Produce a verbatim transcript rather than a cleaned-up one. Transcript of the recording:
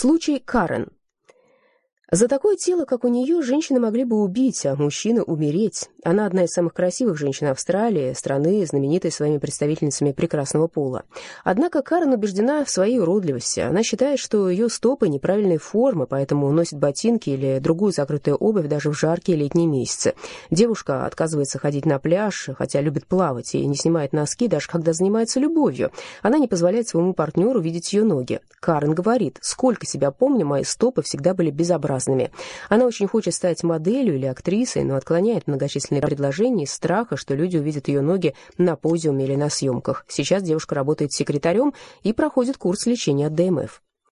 Случай Карен. За такое тело, как у нее, женщины могли бы убить, а мужчины умереть. Она одна из самых красивых женщин Австралии, страны, знаменитой своими представительницами прекрасного пола. Однако Карен убеждена в своей уродливости. Она считает, что ее стопы неправильной формы, поэтому носит ботинки или другую закрытую обувь даже в жаркие летние месяцы. Девушка отказывается ходить на пляж, хотя любит плавать, и не снимает носки, даже когда занимается любовью. Она не позволяет своему партнеру видеть ее ноги. Карен говорит: «Сколько себя помню, мои стопы всегда были безобразны». Она очень хочет стать моделью или актрисой, но отклоняет многочисленные предложения из страха, что люди увидят ее ноги на подиуме или на съемках. Сейчас девушка работает секретарем и проходит курс лечения от ДМФ.